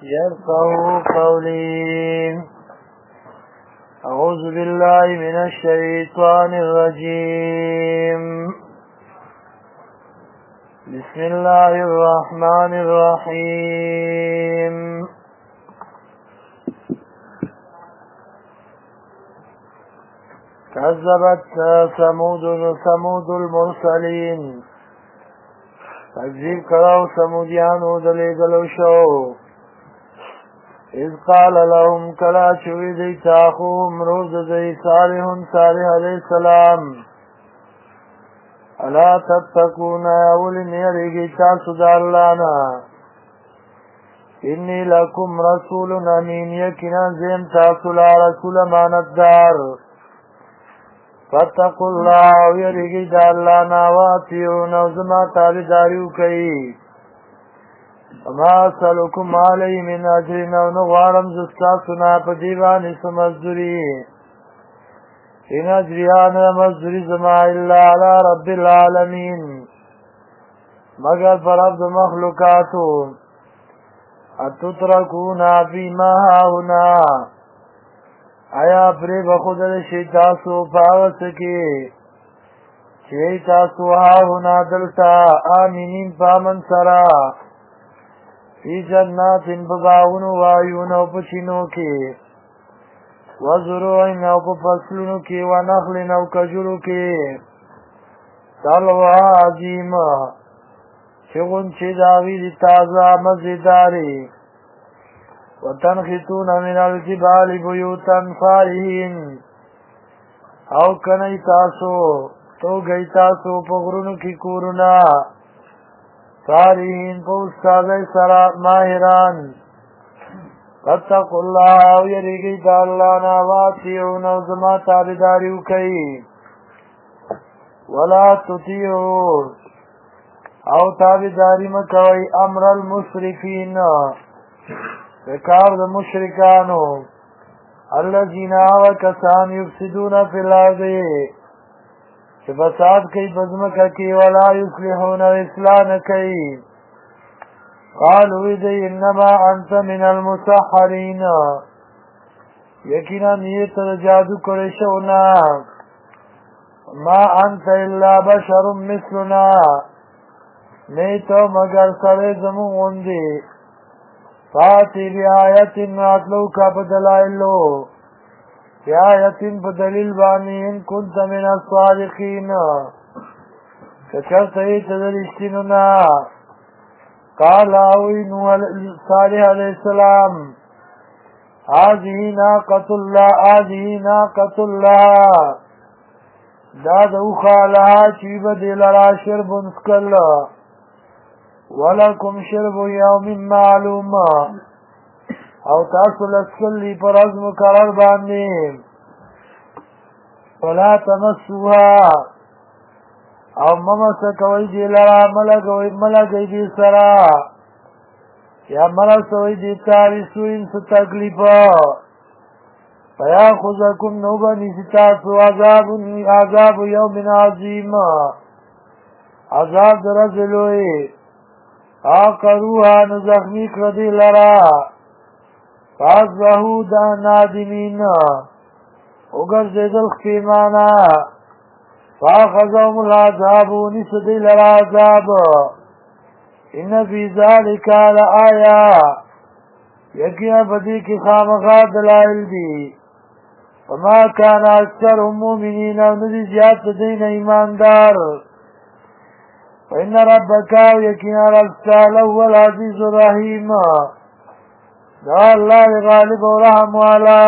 يفقهوا قولي. أعوذ بالله من الشيطان الرجيم. بسم الله الرحمن الرحيم. كذبت ثمود المرسلين. تکذیب کراو سمودیانو دلیگلو شو. اذ قال لهم کلا چوی دیت اخوهم روز دی صالح علیہ السلام. الا تتقون اولی نیریگی تاسو دا اللہ نا. انی لکم رسول امین یکنا زیم تاسو لا رسول امانتدار. فاتقوا الله ويرجي الله نواتيون وزما تابداريو كي وما أسألكم عليه من أجرنا ونغوارم زستاسنا فديواني سمزدري إن أجريانا مزدري زما إلا على رب العالمين مگر فرد مخلوقاتو أتتركونا فيما هاهنا آیا پری بخودل شی تاسو پاوس کی چی تاسو هاونا دلتا آمینین پامن سرا فی جنات بباون وایون و پچینو کی وزروعین و پفصلونو کی ونخلن و کجلو کی تلوہ عظیم چگن چی داوید تازہ مزیداری وتنحتون من الجبال بيوتا فارهين او کنی تاسو تو گئی تاسو پغرونو کی کورونا فارهين پو استاذی سرا ماہران. فاتقوا الله او یریگی دا اللہ نواتیون او زما تابداریو کئی. ولا تطیعو او تابداری مکوی امر المسرفین فکار د مشرکانو الذین آوکسان یفسدون فی الارض چې فساد کوي په ځمکه کې ولا یصلحون اصلاح نه کوي. قالوا دی انما انت من المسحرین یقینا نیت جادو کړی شو نه. ما انت الا بشر مثلنا نه ته مگر سره زمون غوندې. فاتی بی آیتن راتلو کا بدلائلو بی آیتن بدلیل بانی ان کنت من الصادقین کچر تیت درشتننا. قال اوی نوح صالح علیہ السلام آذی ناقت اللہ داد اوخا لها چیب دیل را شرب انسکل ولکم شرب یوم معلوم او تاسو لسکلی پر از مقرر باندې. فلا تمسوها او ممسکوی دی لرا ملگوی دی سرا یا مرسوی دی تاریسوین ستکلیپا فیاخذکم نوبنی ستاسو عذاب یوم عظیم عذاب درزلوی. آقروها نزخمی کردی لرا فازبهو دا نادمین اگر زیدل خیمانا فاخذهم العذابو نسدی لرا عذاب. ان فی ذالک لآیا یقینا بدی کی خامخا دلائل دی. وما کان اکثرهم مومنین و ندی زیاد دین ایماندار. وإن ربك يكين ربك هو العزيز الرحيم دا الله غالب ورحم والا.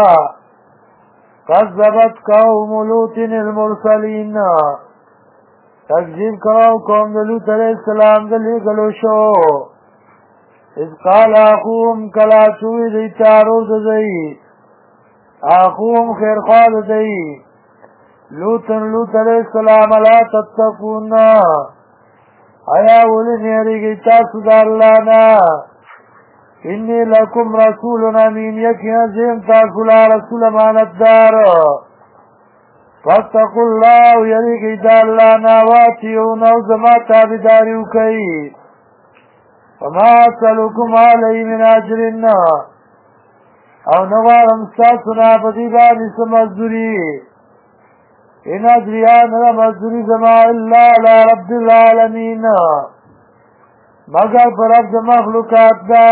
كذبت قوم لوط المرسلين تکذیب کراو قوم لوط علیہ السلام دلی گلو شو. اذ قال اخوهم کلا چوی دیتا روز دی اخوهم خیرخواد دی لوط علیہ السلام لا تتقون آیا ولی نیریگی تاسو دا اللہ نا. انی لکم رسول امین یکینا زیم تاسو لا رسول امانتدار. فاتقوا الله یریگی دا اللہ نا واتیون او زما تابداریو کئی. وما اسألكم علیه من اجر او نغارم ستاسونا پدی بانی سمزدوری ان اجریان را مزدوری زما الا علی رب العالمین مگر پر رب مخلوقات دا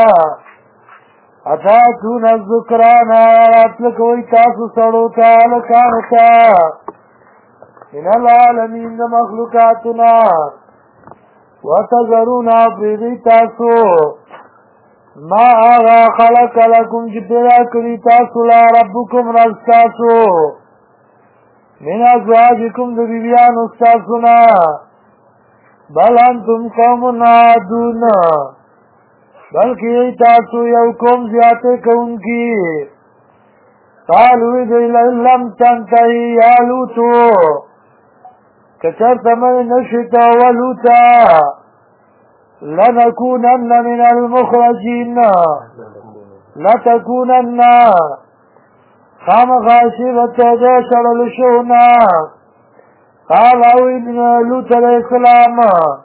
اتاتون الذکران آیات لکوی تاسو سڑوتا لکانتا من العالمین دا مخلوقاتنا وتذرون افریدی تاسو ما آغا خلق لکم چی پیدا کری تاسو لا ربکم رستاسو من ازواجکم دو بیبیان استاسونا بل انتم قوم عادون بلکہ تاسو یو قوم زیادے کون کی قالوی دی لم تنتہی یا لوتو کچر تمہیں نشتا ولوتا لنكونن من المخرجين لتكونن خام غاشبت دشر لشونا قال ابن لوط علیہ السلام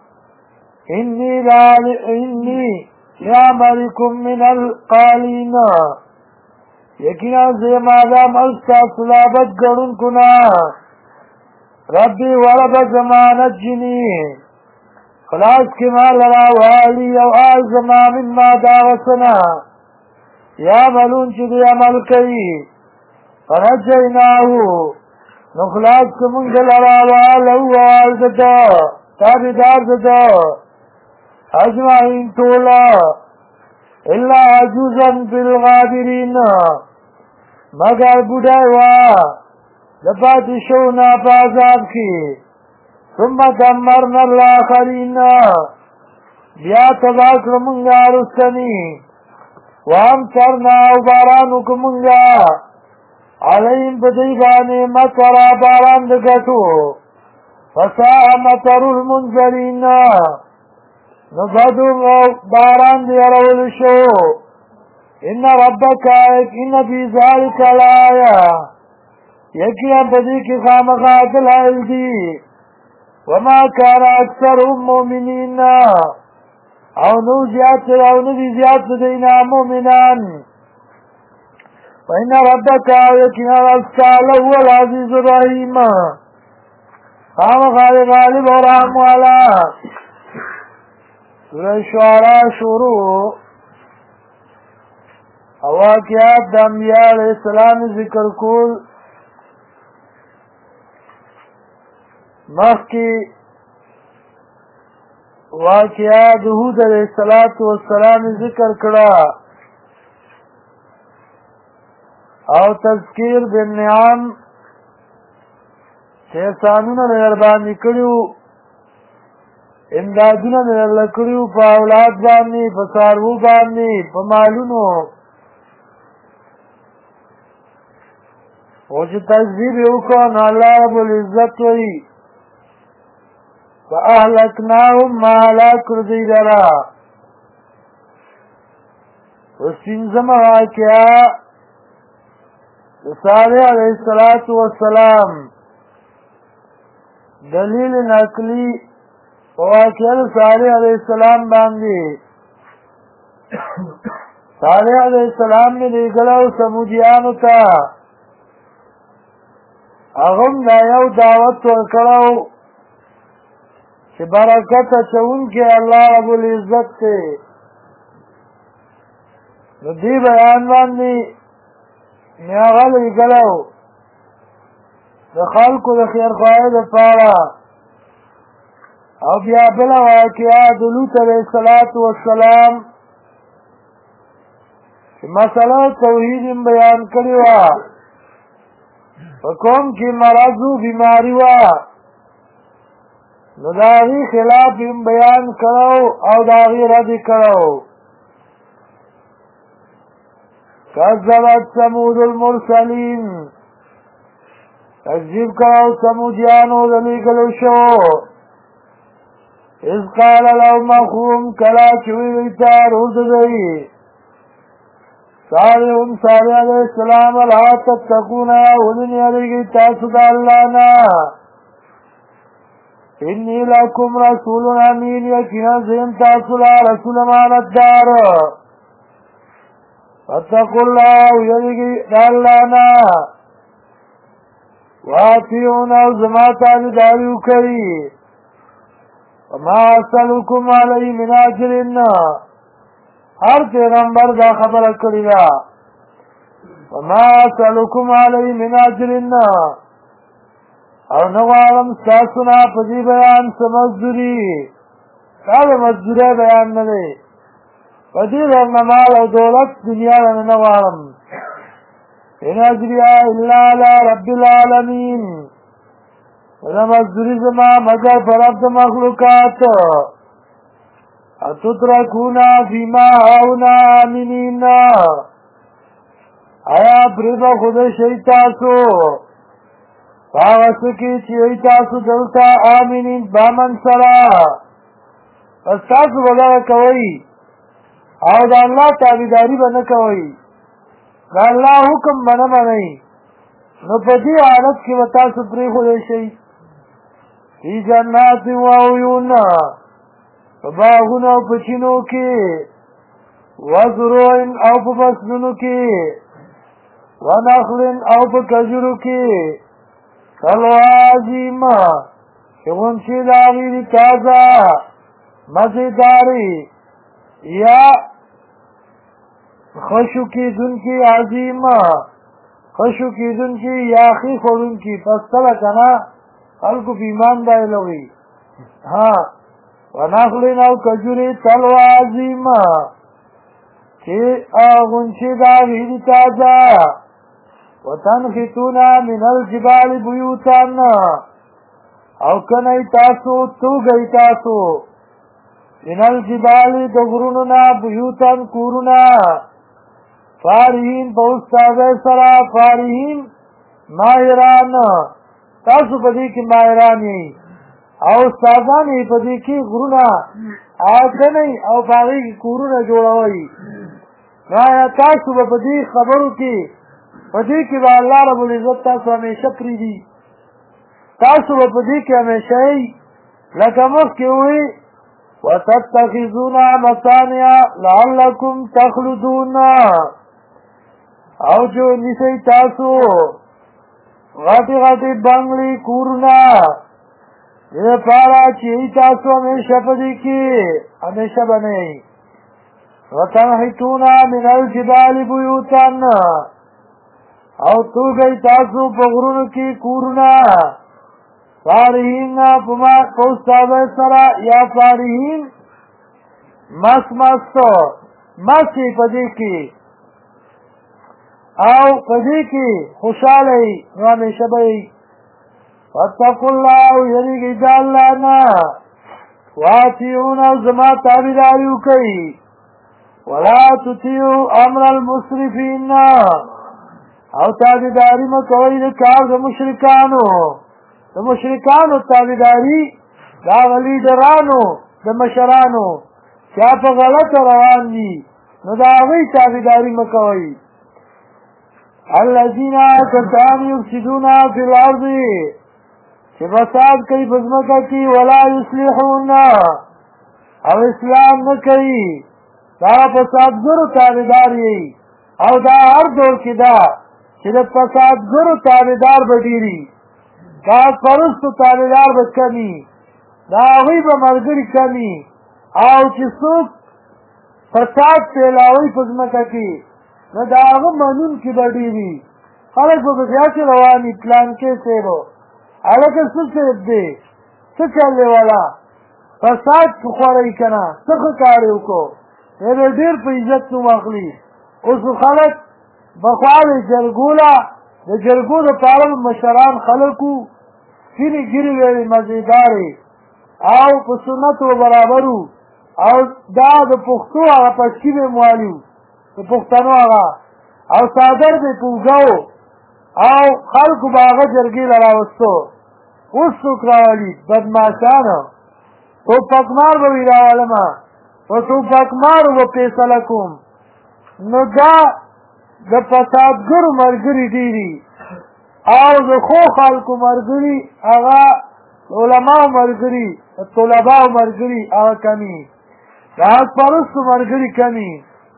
انی لعملكم من القالین یقینا زیمادا ملستا صلابت گرن کنا ربی ورب زمانت جنی خلاص کی مال را والی او آل زمان من ما داغسنا یا ملون چی دی عمل کئی فنجیناہو نخلاص کی منگل را والو وال ددا تابدار ددا اجمعین تولا الا عجوزا فی الغابرین مگر بودائیوا دفاتی شونا پازاب کی ثم دمرنا الاخرین بیا تباک منگا رسنی وامترنا بارانک منگا علیم بدیبانی مطرا باران دگتو فساء مطر المنزلین نبدو باران دی رول شو ان ربک ان فی ذالک لایا یکی بدی کی خامخات الحل دی وما كان اكثرهم مؤمنين او نو زیاد او نبی زیاد دینا مؤمنان وإن ربك يكن رسال هو العزيز الرحيم خام خالق غالب ورحم والا سورہ شعراء شروع واقعات د انبیاء علیہ السلام ذکر کول مخی واقعات هود علیہ السلام ذکر کړه او تذکیر بالنعم چې احسانونه مهرباني کړیو امدادونه مهرباني کړیو په اولاد باندې په څاروو باندې په مالونو او چې تکذیب وکړ نو الله رب العزت وایي فأهلكناهم ما هلاك دی لرا وسپنځمه واقعه صالح علیہ السلام دلیل نقلی واقعه صالح علیہ السلام باندې صالح علیہ السلام نے لګلو سمودیانو ته هغه دا یو دعوت ورکړو چې برکت اچون کې الله رب العزت ته نو دی بیان باندې نیاغل ویګلو د خلکو د خیر خواهی دپاره او بیا بله واقعه د لوط علیه السلام چې مسله توحید هم بیان کړې وه په قوم کې مرض و بیماري وه نو د هغې خلاف هم بیان کړو او د هغې رد کړو کذبت ثمود المرسلین تکذیب کړو ثمودیانو د لېږلو شو اذ قال لهم اخوهم کله چې ویلي ته ورور د دوی صالح علیہ السلام لا تتقون ولن یریږئ تاسو د الله نه انی لکم رسول امین یقینا زیم تاسو لا رسول امانتدار فاتقوا الله یریږئ د الله نه واطیعون او زما تابعداري وکړئ وما اسألکم علیه من اجر هر پیغمبر دا خبره کړې ده وما اسألکم علیه من اجر او نه غواړم ستاسو نه په دې بیان څه مزدوري دا د مزدورۍ بیان نه دی په دې درنه مال او دولت دنیا نه نه غواړم ان اجریه الا علی رب العالمین دا مزدوری زما مگر پر رب د مخلوقات اتترکونا فیما هاونا آمینین آیا پریبا خود شیطاسو فاغسو کی چیئی تاسو دلتا آمینین بامن سرا پس تاسو بدا کوئی او دا اللہ تابداری بنا کوئی دا اللہ حکم بنا منئی نو پا دی حالت کی وتاسو پری خود شئی فی جنات و عیون باغون او پچینو کی وزروین او پسنونو کی ونخلن او پکجرو کی کلوازیم چونچی داغیری تازا مزیداری یا خشو کی دن کی عظیم خشو کی دن کی یاخی خورن کی پس تلکنا خلقو پیمان دائی لگی ہاں ونخلن او کجوری تلو عظیم چی آغنچی داغیری تازا وتنحتون من الجبال بیوتان او کنئی تاسو توگئی تاسو من الجبال دغروننا بیوتان کورنا فارحین پوستاز سرا فارحین ماہران تاسو پدی کی ماہران یہی او استازان یہی پدی کی غرونا آکنئی او فارحی کی کورنا جوڑاوئی نایا تاسو پدی خبرو کی پدی کی با اللہ رب العزت تاسو ہمیشہ پریدی تاسو پدی کی ہمیشہ ہی لکمخ کی ہوئی وَتَتَّخِذُونَ مَصَانِعَ لَعَلَّكُمْ تَخْلُدُونَ او جو نسی تاسو غاٹی غاٹی بنگلی کورنا یہ پارا چیئی تاسو ہمیشہ پدی کی ہمیشہ بنے وَتَنْحِتُونَ مِنَ الْجِبَالِ بُيُوتًا او تو گئی تاسو پغرونو کی کورنا فارحین پوستاز سرا یا فارحین مسی پدی کی او پدی کی خوشحالی ہمیشہ بئی واتقوا اللہ یریگی دا اللہ نا واتیون زما تابداریو کئی ولا تطیعو امر المسرفین او تابداری مکوئی دا کار دا مشرکانو تابداری دا لیڈرانو دا مشرانو کیا پا غلط روان دی نو دا غی تابداری مکوئی الذین کسان یفسدون فی الارض چه فساد کئی بزمکا کی ولا یصلحون او اسلام نکئی دا فساد گرو تابداری او دا ہر دور کی دا چه دا فساد گرو تابدار بدیری کاغ پرستو تابدار با کمی دا غی با مرگری کمی او چه سوک فساد پیلاوی پزمکا کی نو دا غی منون کی بدیری خلق با بخیاتی روانی پلان کے سیبو علکہ سو سیب دے سچلے والا فساد کخوری کنا سخ کاریو کو یہ دیر پا عزت نو مخلی اس خلق بخوال جرگولا د جرګو د پاره مشران خلکو سینې ګیرې ویلې مزیدارې او په سنتو برابرو او دا د پښتو هغه پچکي به موالي د پښتنو هغه او صادر به پوګاو او خلکو به هغه جرګې له راوستو اوس څوک راولي بدماشانه ټوپکمار به وي راولمه په ټوپکمارو به فیصله کوم نو دا د فسادګرو ملګري ډېري او د ښو خلکو ملګري هغه علماء ملګري طلباء ملګري هغه کمی د حق پرستو ملګري کمی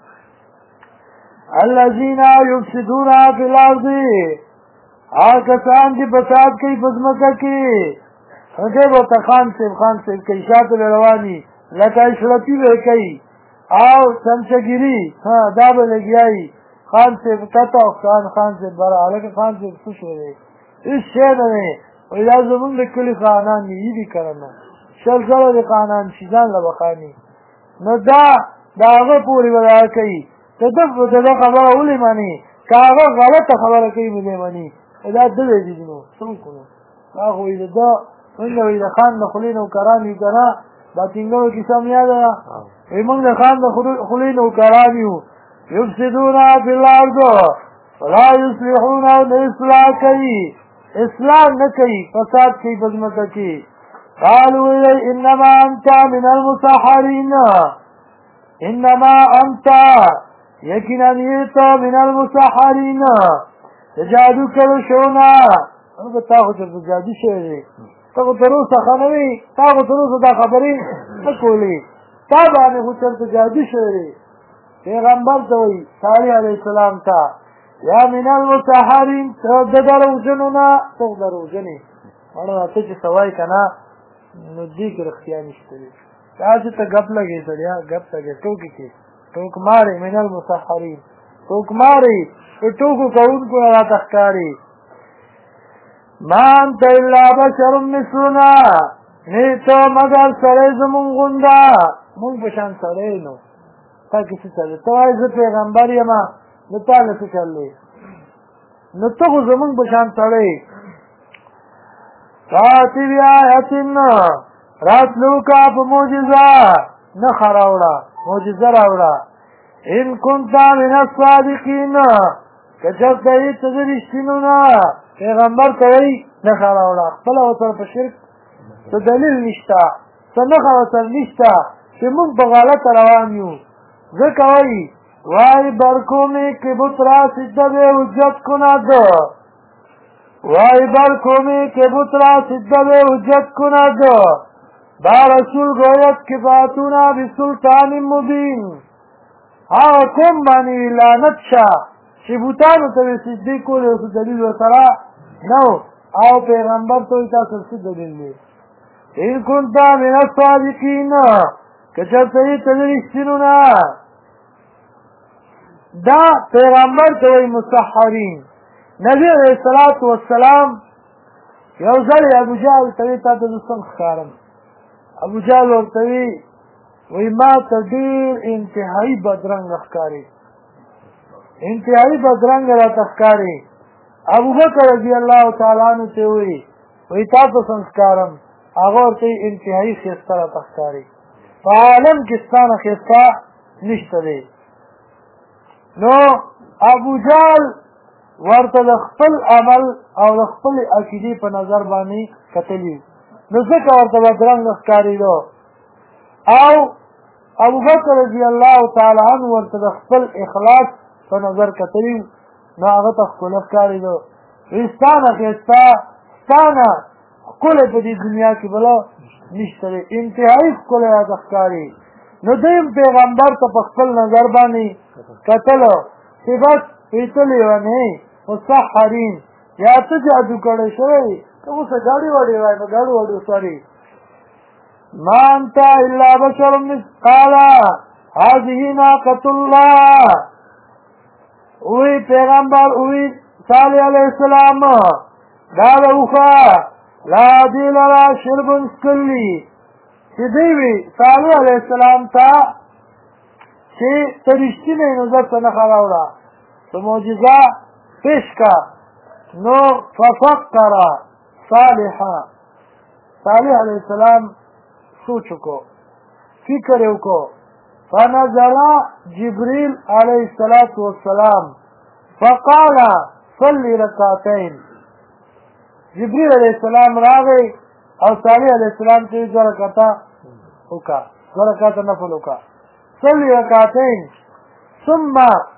الذین یفسدون فی الارض هغه کسان چې فساد کوي په ځمکه کې هغه ورته خان صاحب کوي شاته رواني لکه اشرفي به کوي او سمچګيري دا به لګیایي خان صاحب کته خان صاحب برا هغه خان صاحب څه شوی هیڅ شی نه دی وایي دا زمونږ د کلي خانان دي دي که نه شل زره د خانان شي ځان له بخاني نو دا د هغه پورې به دا کوي د ده خبره ولې مني که هغه غلطه خبره کوي مې مني دا ده دی نو څه وکړو دا خو وایي د ده څنګه وایي د خان د خولې نوکران یو که نه دا ټینګو کیسه مې یاده ده وایي موږ د خان د خولې نوکران یو یفسدون فی الارض ولا یصلحون او نه اصلاح کوي اصلاح نه کوي فساد کوي په ځمکه کې قالوا انما انت من المسحرین انما انت یقینا نیتا من المسحرین جادو کړو شونا هغه تا خو د جادو شوی دی ته خو تر اوسه ښه نه وي تا خو تر اوسه دا خبرې نه کولې تا باندې خو چېرته جادو شوی دی پیغمبر ته وایي صالح علیه السلام ته یا من المسحرین ته د دروغجنو نه ته دروغجنې اړه ته چې څه وایې که نه نو دې کې رښتیا نشته دی دا چې ته ګپ لګې سړیا ګپ لګې ټوکې کې ټوک مارې من المسحرین ټوک مارې په ټوکو کوونکو راته ښکاري ما انت الا بشر مثلنا نه ته مګر سړی زمونږ غونده مونږ په شان سړی نو تا کې څه چل ته وایې زه پیغمبر یم نو تا له څه چل دی نو ته خو زمونږ په شان سړی فاتي بآیة راتلو کا په معجزه نښه راوړه معجزه راوړه ان كنت من الصادقین که چېرته یې ته د رښتینو نه پیغمبر ته وایي نښه راوړه خپله ورسره په شرک څه دلیل نشته څه نښه ورسره نشته چې مونږ په غلطه روان یو ځکه وایي وای برکو میں کہ بطرا سدد حجت کند وای برکو میں کہ بطرا سدد حجت کند با رسول گوید کہ فاتونا بسلطان مبین هغه کوم باندې لعنت شه چې بوتانو ته سجدې کولې اوس دلیل ورسره نه او پیغمبر ته وایي تاسو څه دلیل دی ان كنت من الصادقین که چېرته یې ته د رښتینو نه دا پیغمبر ته وایي مسحرین نبی علیه الصلاة والسلام یو ځل ابو جهل ته وایي تا ته زه څنګه ښکارم ابو جهل ورته وایي ما ته ډېر انتهایي بدرنګه ښکاري انتهایي بدرنګه راته ښکاري ابوبکر رضی الله تعالی عنه ته وایي تا ته څنګه ښکارم هغه ورته انتهایي ښایسته راته ښکاري په عالم کې ستا نه ښایسته نشته دی نو ابو جهل ورته د خپل عمل او د خپلې عقیدې په نظر باندې کتلي نو ځکه ورته بدرنګه ښکارېده او ابوبکر رضی الله تعالی عنه ورته د خپل اخلاص په نظر کتلي نو هغه ته ښکلی ښکارېده وایي ستا نه ښایسته ستا نه ښکلی په دې دنیا کې بله نشته دی انتهایي ښکلی راته ښکاري نو دویم پیغمبر ته په خپل نظر باندې کتلو چې بس پیتلی ونې مسحرین یا ته جادو کړی شوی که اوسه ګاډي وړې وای نو ګاډو وړو سوري ما انت الا بشر قال هذه ناقة الله وی پیغمبر وی صالح علیہ السلام دا اوخه لا دی لرا شرب سکلی چې دی وی صالح علیہ السلام ته چې ته رښتینی نو زه ته نښه راوړه څه معجزه پیش کا نو ففکر صالح علیہ السلام سوچ کو فکر کو فنزل جبریل علیہ الصلاة والسلام فقال صلی رکعتین جبریل علیہ السلام راغی او صالح علیہ السلام ته دو رکعته وکړه دو رکعته نفل وکړه صلی رکعتین ثم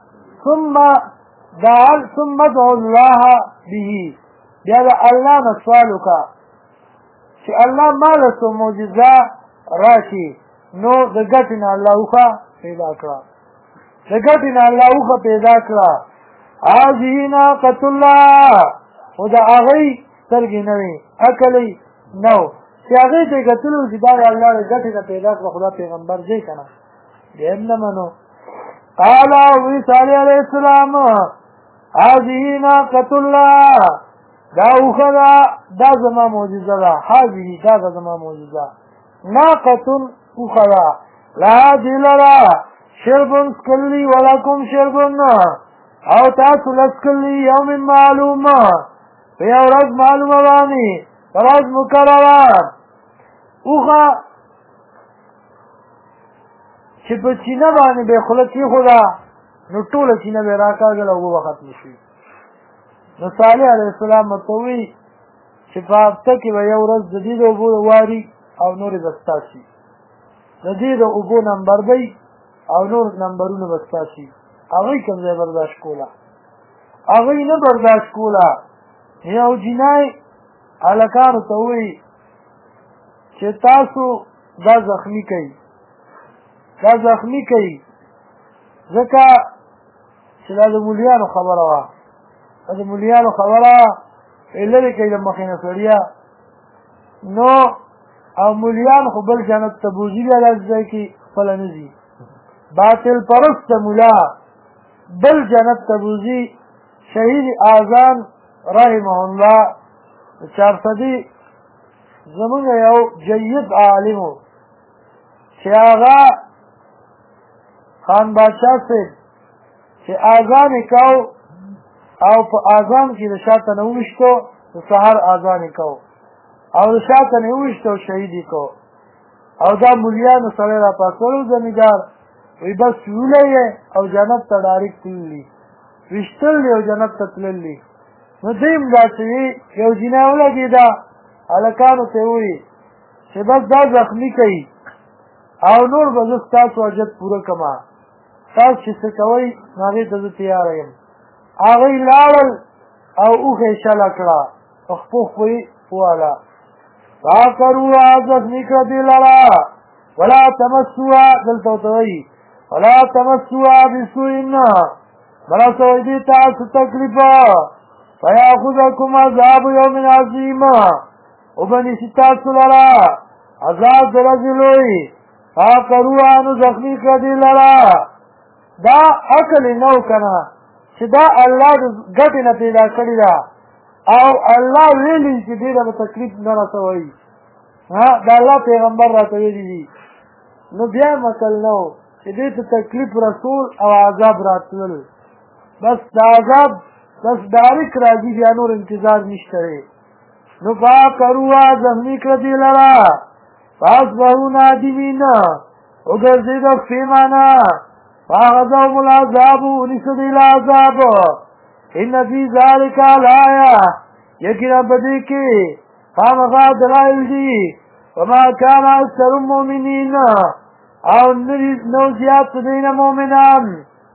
ادعو الله به بیا د الله نه سوال وکړه چې الله ماله څه معجزه راشي نو د ګټې نه الله اوښه پیدا کړه د ګټې نه الله اوښه پیدا کړه هذه ناقة الله خو د هغې سترګې نه وې عقل یې نه و چې هغې ته یې کتلو چې دا د الله د ګټې نه پیدا کړه خدا پیغمبر دی که نه بیا هم نه منو قال وی صالح علیه السلام هذه ناقة الله دا اوښه ده دا زما معجزه ده هذه دا زما معجزه ناقة اوښه ده لها دې لره شرب څکلی ولکم شرب او تاسو لڅکلی یوم معلوم په یو ورځ معلومه باندې ورځ مقرره اوښه چې په چینه باندې به خوله کېښوده نو ټوله چینه به راکاږله اوبه به ختمې شوي نو صالح علیه السلام ورته وایي چې په هفته کې به یو ورځ د دې د اوبو واري او نورې به ستا شي د دې د اوبو نمبر دی او نور نمبرونه به ستا شي هغوی کوم ځای برداشت کوله هغوی نه برداشت کوله یو جنای هلکانو ته وایي چې تاسو دا زخمي کوي دا زخمي کوي ځکه چې دا د مولیانو خبره وه دا د مولیانو خبره لرې کوي د مخې نه سړیه نو او مولیان خو بل جنت ته بوځي بیا داسې ځای کې خپله نه ځي باطل پرسته مولا بل جنت ته بوځي شهید اذان رحمه الله چارصدي زمونږ یو جید عالم و چې هغه خان بادشاه صاحب چې اذان یې کو او په اذان کې د شاته نه وویشتو د سهار اذان یې کو او د شاته نه وویشتو شهید یې کو او دا مولیانو سړی راپاڅولو زمیندار وی بس ویلی یې او جنت ته ډایرکټ تللي ویشتل دی او جنت ته تللي نو دوی هم داسې وي یو جینۍ ولګېده هلکانو ته یې ووایي چې بس دا زخمي کوي او نور به زه ستاسو حاجت پوره کړمه تاسو چې څه کوئ نو هغې ته زه تیاره یم هغوی لاړل او اوښه یې شله کړه په خپو خپو یې وواله فعقروها زخمي کړه دې لره ولا تمسوها دلته ورته وایي ولا تمسوها بسوء مرسوئ دې ته څه تکلیفه فیاخذکم عذاب یوم عظیم وبنیسي تاسو لره عذاب د ورځې لوی فعقروها نو زخمي کړه دې لره دا عقل یې نه و که نه چې دا الله د ګټې نه پیدا کړې ده او الله ویلي چې دې ته به تکلیف نه رسوئ دا الله پیغمبر راته ویلي دي نو بیا متل نه و چې دې ته تکلیف رسول او عذاب راتلل بس دا عذاب بس ډایرکټ راځي بیا نور انتظار نشته دی نو فعقروها زخمي کړه دې لره فاصبحوا نادمین وګرځېده پښېمانه فاخذهم العذاب ونیسه دوی له عذاب ان فی ذلک لآیه یقینا په دې کې خامخا دلایل دي وما کان اکثر المؤمنین او نو زیات په دوی نه مؤمنان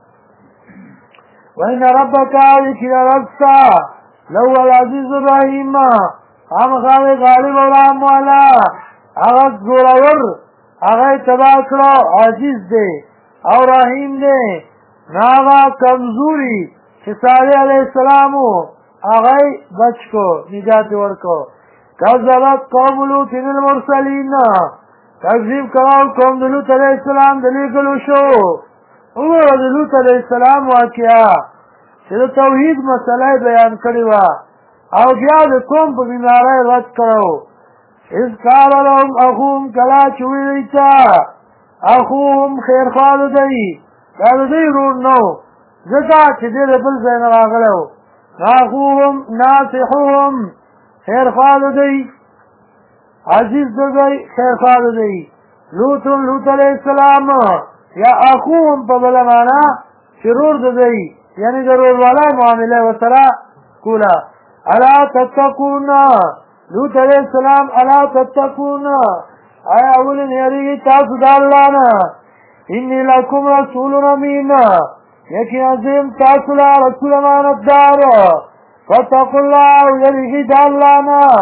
وان ربک یقینا رب ستا لهو العزیز الرحیم خامخا دی غالب او رحم والا هغه زورور هغه یې تباه کړو عزیز دی او رحیم دی ناغا کمزوری چې صالح علیه السلام هغه بچ کو نجات ورکو کذبت قوم لوط المرسلین تکذیب کړو قوم د لوط علیه السلام د لېږلو شو وګوره د لوط علیه السلام واقعه چې د توحید مسله بیان کړې وه او بیا د قوم په بیمارۍ رد کړو اذ قال لهم اخوهم کله چې ویلي ته اخوهم خیرخواه دی دا د دوی ورور نه و ځکه چې دی د بل ځای نه راغلی و اخوهم ناصحوهم خیرخواه دی عزیز د دوی خیرخواه دی لوط علیه السلام یا اخوهم په بله معنا چې رور د دوی یعنې د روروالی معامله ورسره کوله الا تتقون لوط علیه السلام الا تتقون آیا اولې نه یریږئ تاسو د الله نه انی لکم رسول امین یقینا زه یم تاسو له رسول امانتدار فاتقوا الله او یریږئ د الله نه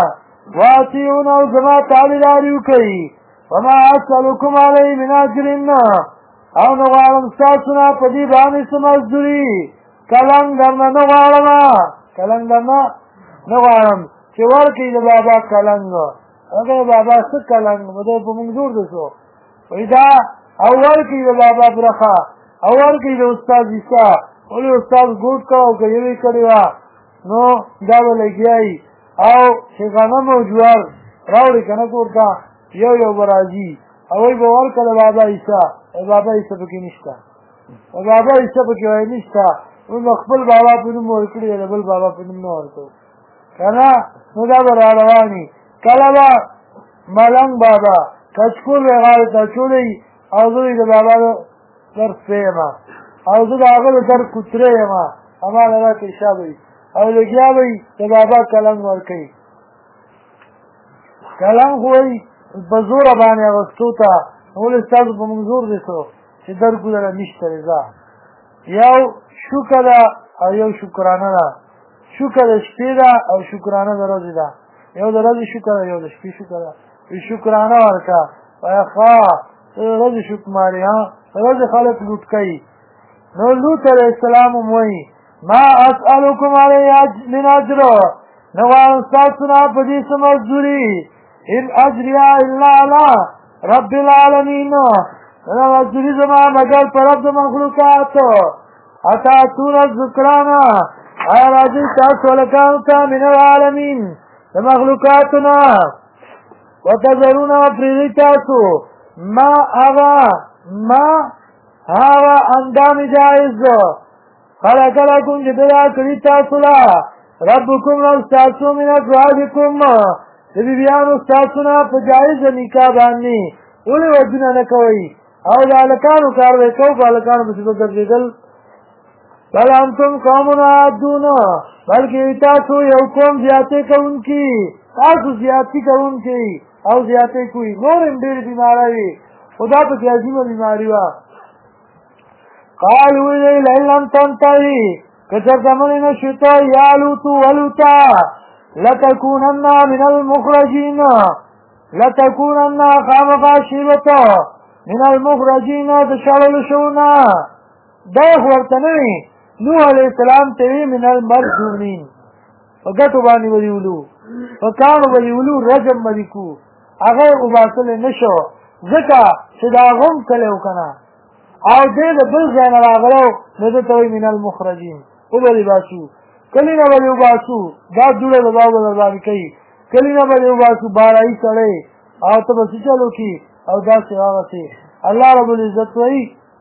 واتیون او زما تابعداري وکړئ وما اسألکم علیه من اجر او نه غواړم ستاسو نه په دې باندې څه مزدوري کلنګ درنه نه غواړم کلنګ درنه نه غواړم چې ورکړي د بابا کلنګ هغه بابا څه کلنګ مده په موږ جوړ دسو پیدا او ورکړي د بابا برخه او ورکړي د استاد عیسی ولې استاد ګوت کاو که یوې کړی وه نو دا به لګیایي او چې غنم او جوار راوړي که نه کور ته یو به راځي او وی به ورکړه بابا عیسی بابا عیسی پکې نشته بابا عیسی پکې وایي نشته موږ خپل بابا په نوم ورکړي د بل بابا په نوم نه ورکوو که نه نو دا به را رواني کله به ملنګ بابا کچکول به غاړې ته اچولی او زه د بابا در سپی یم او زه د هغه د در کوترې یم هماغه راته حساب وي او لګیا به د بابا کلنګ ورکوي کلنګ خو وایي په زوره باندې اغوستو ته ولې ستاسو په موږ زور دی څو چې درکو دله نشته رضا یو شکر ده او یو شکرانه ده شکر د شپې ده او شکرانه د ورځې ده یو د ورځې شکر ده یو د شپې شکر ده شکرانه ورکړه وایه ښه ته د ورځې شکر مارې د ورځې خلک لوټ کوي نو لوط علیه السلام هم وایي ما اسألکم علیه من اجر نه غواړم ستاسو نه په دې څه مزدوري ان اجریا الا علی رب العالمین نه مزدوري زما مگر په رب د مخلوقاتو اتاتون الذکران آیا راځئ تاسو هلکانو ته من العالمین د مخلوقاتونه وتذرون پرېږدئ تاسو ما هغه اندام جایز خلق لکم چې پیدا کړي تاسو له ربکم رب ستاسو من ازواجکم د بیبیانو ستاسو نه په جایز نکاح باندې ولې ودونه نه کوئ او د هلکانو کار دی کوو په هلکانو پسې به ګرځېدل بل انتم قوم عادون بلکې تاسو یو قوم زیاتې کوونکي تاسو زیاتې کوونکي او زیاتې کوي نور هم ډېرې بیماره وي خو دا پکې عظیمه بیماري وه قالوا لئن لم تنتهي که چېرته منې نه شې ته یا لوطو ولوطه لتكونن من المخرجین لتكونن خامخا شې به ته من المخرجین د شړلو شوو نه دا خو ورته نه وي نوح علیه السلام ته وي من المرجومین په ګټو باندې به دې ولو په کاڼو به دې ولو رجم به دې کړو هغه یې وباسلی نه شو ځکه چې د هغه هم کلی و که نه او دی د بل ځای نه راغلی نو ده ته وایي من المخرجین وبه دې باسو کلي نه به دې وباسو دا دوړه به دا به در باندې کوي کلي نه به دې وباسو بارایي سړی او ته به څه چل وکړي او داسې هغسې الله رب العزت وایي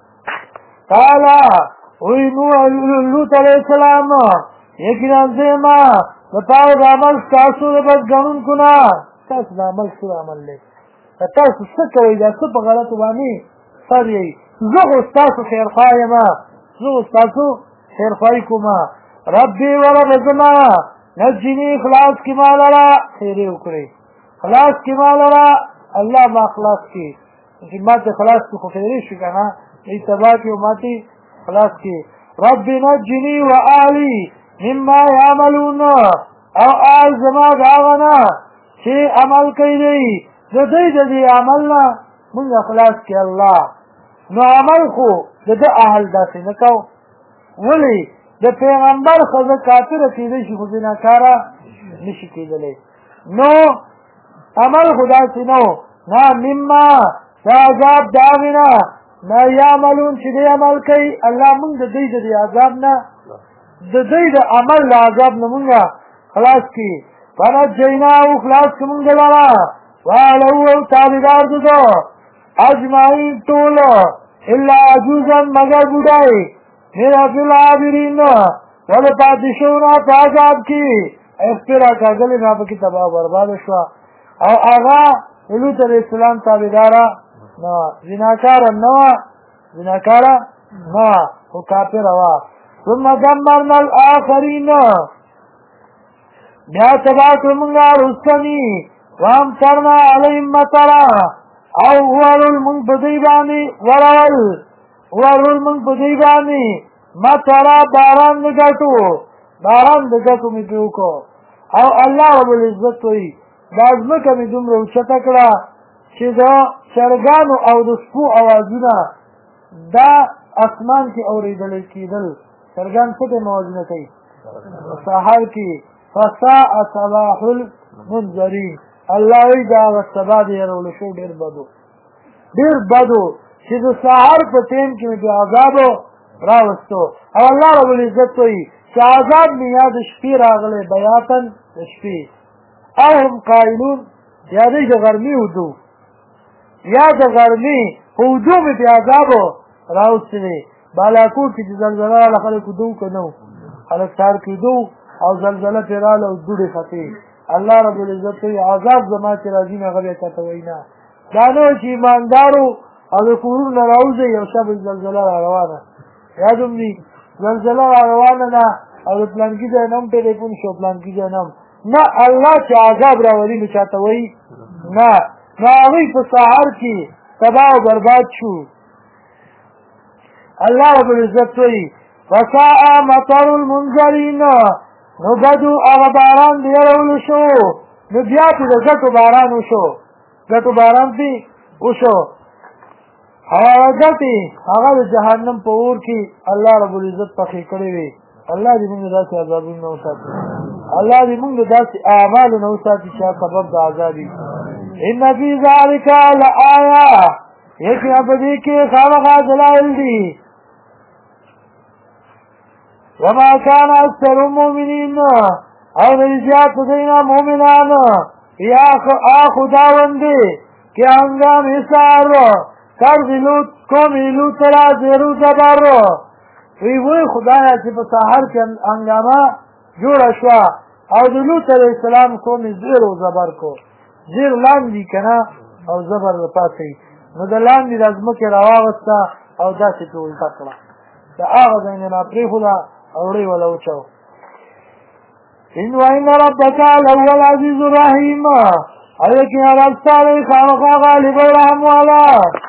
قاله وی لوط علیه السلام یقینا زه ما د پاره د عمل ستاسو د بد ګڼونکو نه ستاسو د عمل څه عمل دی تاسو څه کوئ دا څه په غلطو باندې سر یئ زه خو ستاسو خیرخواه یم زه خو ستاسو خیرخواهي کوم ربي ورب زما نجني خلاص کړي ما لره خیرې وکړئ خلاص کړي ما لره الله ما خلاص کړي چې ما ته خلاص کړي خو خیرې شي که نه ای تباه کړي او ما ته خلاص کړي رب نجني و اهلي مما يعملون او آل زما د هغه نه چې عمل کوي دی د دوی د دې عمل نه مونږ خلاص کړي الله نو عمل خو د ده اهل داسې نه کو ولې د پیغمبر ښځه کافره کېدی شي خو زناکاره نشي کېدلی نو عمل خو داسې نه و نه مما د عذاب د هغې نه ما یعملون چې دی عمل کوي الله مونږ د دوی د دې عذاب نه د دوی د عمل له عذاب نه مونږ خلاص کړي فنجیناه خلاص کړي مونږ لره واهله او تابعدار د ده اجمعین ټول الا عجوزا مگر بوډای میرا فی العابرین ول پاتې شو نه په عذاب کې اخترا کاغلی نه پکې تباہ برباد شو او هغه لوط علیه السلام تابعدارا نه زناکار نه او کافر وا ثم دمرنا الاخرین بیا تباہ کړو موږ رستنی وامطرنا علیهم مطرا او ورول مونږ په دوی باندې ورول مونږ په دوی باندې مطرا باران د ګټو مې پرې وکړو او الله رب العزت وایي دا ځمکه مې دومره اوچته کړه چې د چرګانو او د سپو اوازونه دا اسمان کې اورېدل کېدل. چرګان څه ډول اوازونه کوي؟ سهار کې فساء صباح المنذرین. الله وایي دا هغه سبا د یارولو شو ډېر بد و چې د سهار په ټیم کې مې د عذابو راوستو. او الله رب العزت وایي چې عذاب مې یا د شپې راغلی بیاتن د شپې او هم قائلون یا دی د غرمې ودو یا د غرمې په ودو مې د عذابو راوستلی. بالاکوټ کې چې زلزله راغله خلک ودو که نه خلک سهار کېدو او زلزله پرې راغله او دوړې ختې. الله رب العزت وایي عذاب زما چې راځي نو هغه بیا چاته وایي نه. دا نه چې ایماندارو او د کورونو نه راوځئ یو شپه زلزله را روانه یاد هم دي زلزله را روانه ده او د پلانکي ځای نه هم ټلیفون شو پلانکي ځای نه هم نه. الله چې عذاب راولي نو چاته وایي نه. نو هغوی په سهار کې تباه او برباد شو. الله رب العزت وایي فساء مطر المنذرین. نو بدو هغه باران د یارولو شو نو بیا پې د ګټو باران وشو. ګټو باران پې وشو. هغه ګټې هغه د جهنم په اور کې الله رب العزت پخې کړې وې. الله دې موږ داسې عذابونه نه وساتي. الله دې موږ داسې اعمالو نه وساتي چې سبب د عذاب وي. ان فی ذلک لآیه. یقینا په دې کې خامخا دلایل دي. وما كان اکثر المؤمنین او نه زیات دینا مؤمنان یا خداوند که هنگام حسار کردلوت کومیلو ترا زیرو زبر. وی خدایا چې په سحر کې هنګامه جوړه شوه او د لوط علیه السلام قوم زیر و زبر کو. زیر لاندې که نه او زبر پاتې نو د لاندې د ځمکې راواغسته او داسې پې الټه کړه. د هغه ځای نه راپرېښوده او وړې وله وچو. وإن ربك لهو العزيز الرحيم. او یقینا رب ستا دی خامخا غالب او رحم والا.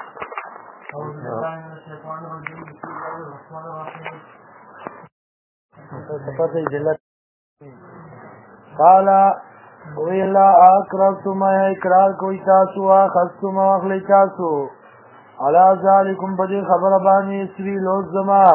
قال ویلا اقررتم اقرار کوئی تاسو اخذتم اخلی تاسو علا ذالکم بدی خبر بانی اسوی لوز زما.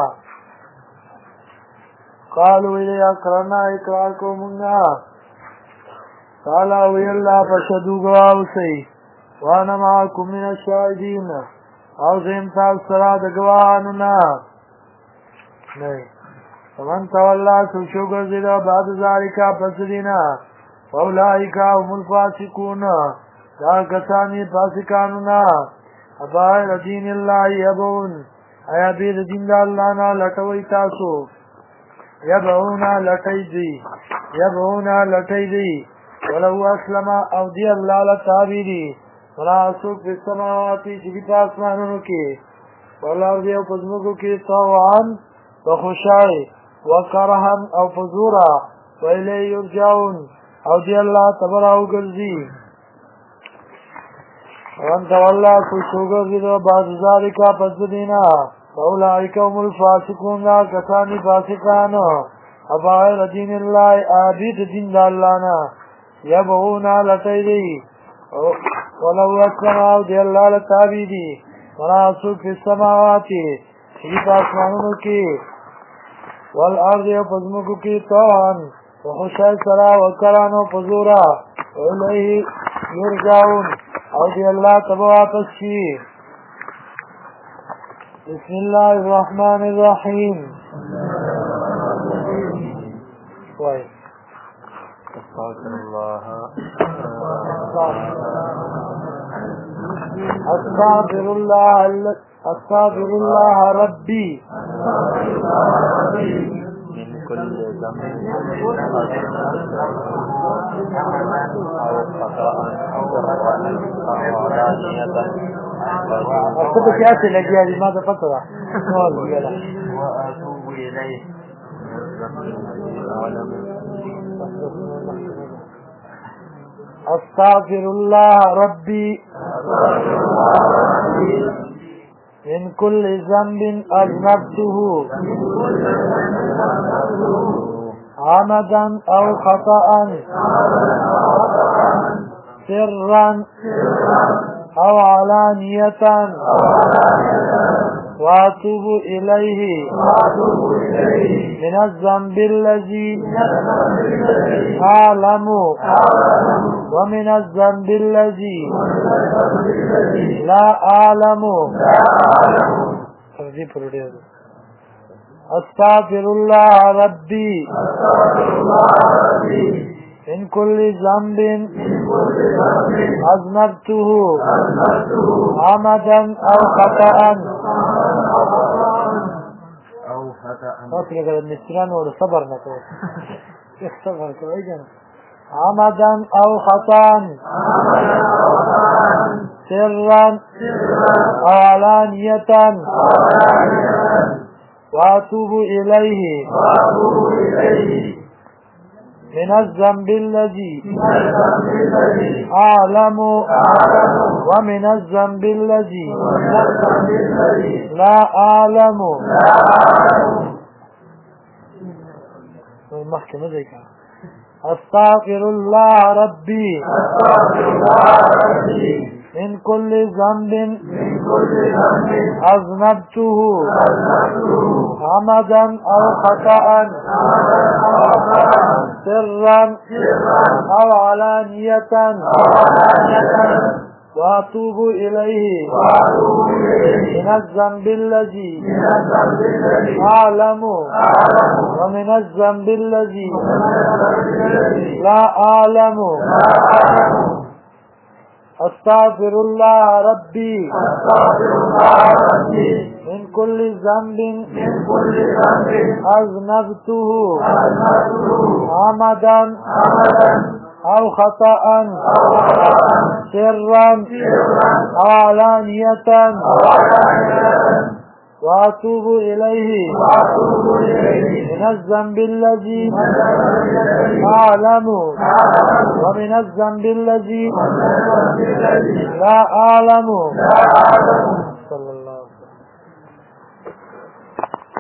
قالوا ویلی اقررنا اقرار کو منگا. قال ویلا فشدو گواو سی وانا معاکم من الشاہدین او زیم تاو سرا د گواهانونا. نہیں فمن تولا سوچو گرزیدا بعد ذالکا پس دینا فاولائکا هم الفاسقون. دا کسانی فاسقانونا. ابائر دین اللہ یبون ایا بیر دین دا اللہ نا لٹوئی تاسو. یبعونا لٹی دی ولو اسلم او دی اللہ لتابی دی مناسوک فی السماواتی چکی پاسمانونو کی والارض او پزمکو کی طوعان وخشائی وکرہن او فزورا ویلی یرجعون او دی اللہ تبراو گرزی. وانت واللہ کشو گرزی دو بعد ذالکا پس دینا فاولائکا هم الفاسقون. دا کسانی فاسقانو ابائر دین اللہ آبید دین دا اللہ نا یبعونا لٹی دی ولو اسلام دی اللہ لتابی دی مناسوک فی السماواتی شریف آسمانونو کی والارض و پزمکو کی طوعن وخشای سرا وکران و پزورا وإلیه یرجعون او دی اللہ تبوا پسشی. بسم الله الرحمن الرحیم. استغفر الله ربي من كل ذنب أو خطأ أو علانية. أكتب في أسئلة لجيالي ماذا فترة وأتوب إليه. أستغفر الله ربي من كل ذنب أذنبته عمدا أو خطأ سرا أو علانية وأتوب إليه من الذنب الذي أعلم ومن الذنب الذي لا أعلم. أستغفر الله ربي من كل ذنب أذنبته عمدا أو خطأ. عمدا أو خطأ سرا أو علانية وأتوب إليه من الذنب الذي أعلم ومن الذنب الذي لا أعلم. أستغفر الله ربي من كل ذنب أذنبته عمدا أو خطأ سرا أو علانية وأتوب إليه من الذنب الذي أعلم ومن الذنب الذي لا أعلم. أستغفر الله ربي من كل ذنب أذنبته عمدا أو خطأ سرا أو علانية وأتوب إليه من الذنب الذي أعلم ومن الذنب الذي لا أعلم.